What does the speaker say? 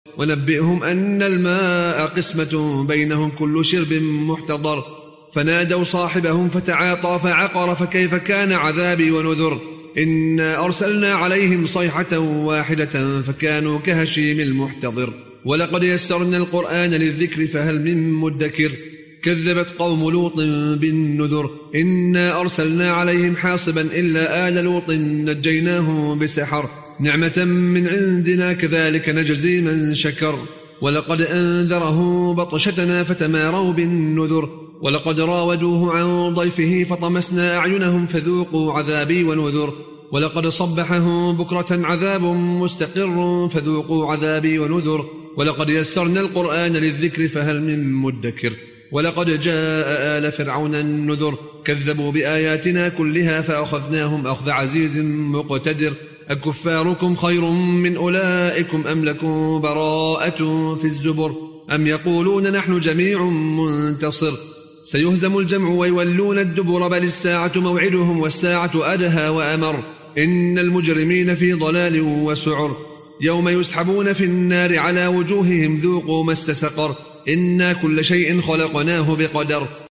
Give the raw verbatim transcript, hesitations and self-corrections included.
ونبئهم أن الماء قسمة بينهم كل شرب محتضر. فنادوا صاحبهم فتعاطى فعقر فكيف كان عذابي ونذر. إنا أرسلنا عليهم صيحة واحدة فكانوا كهشيم المحتضر. ولقد يسرنا القرآن للذكر فهل من مدكر. كذبت قوم لوط بالنذر. إنا أرسلنا عليهم حاصبا إلا آل لوط نجيناهم بسحر نعمة من عندنا كذلك نجزي من شكر. ولقد أنذره بطشتنا فتماروا بالنذر. ولقد راودوه عن ضيفه فطمسنا أعينهم فذوقوا عذابي ونذر. ولقد صبحهم بكرة عذاب مستقر فذوقوا عذابي ونذر. ولقد يسرنا القرآن للذكر فهل من مدكر. ولقد جاء آل فرعون النذر. كذبوا بآياتنا كلها فأخذناهم أخذ عزيز مقتدر. أكفاركم خير من أولئكم أم لكم براءة في الزبر. أم يقولون نحن جميع منتصر. سيهزم الجمع ويولون الدبر بل الساعة موعدهم والساعة أدهى وأمر. إن المجرمين في ضلال وسعر. يوم يسحبون في النار على وجوههم ذوقوا مس سقر. إنا كل شيء خلقناه بقدر.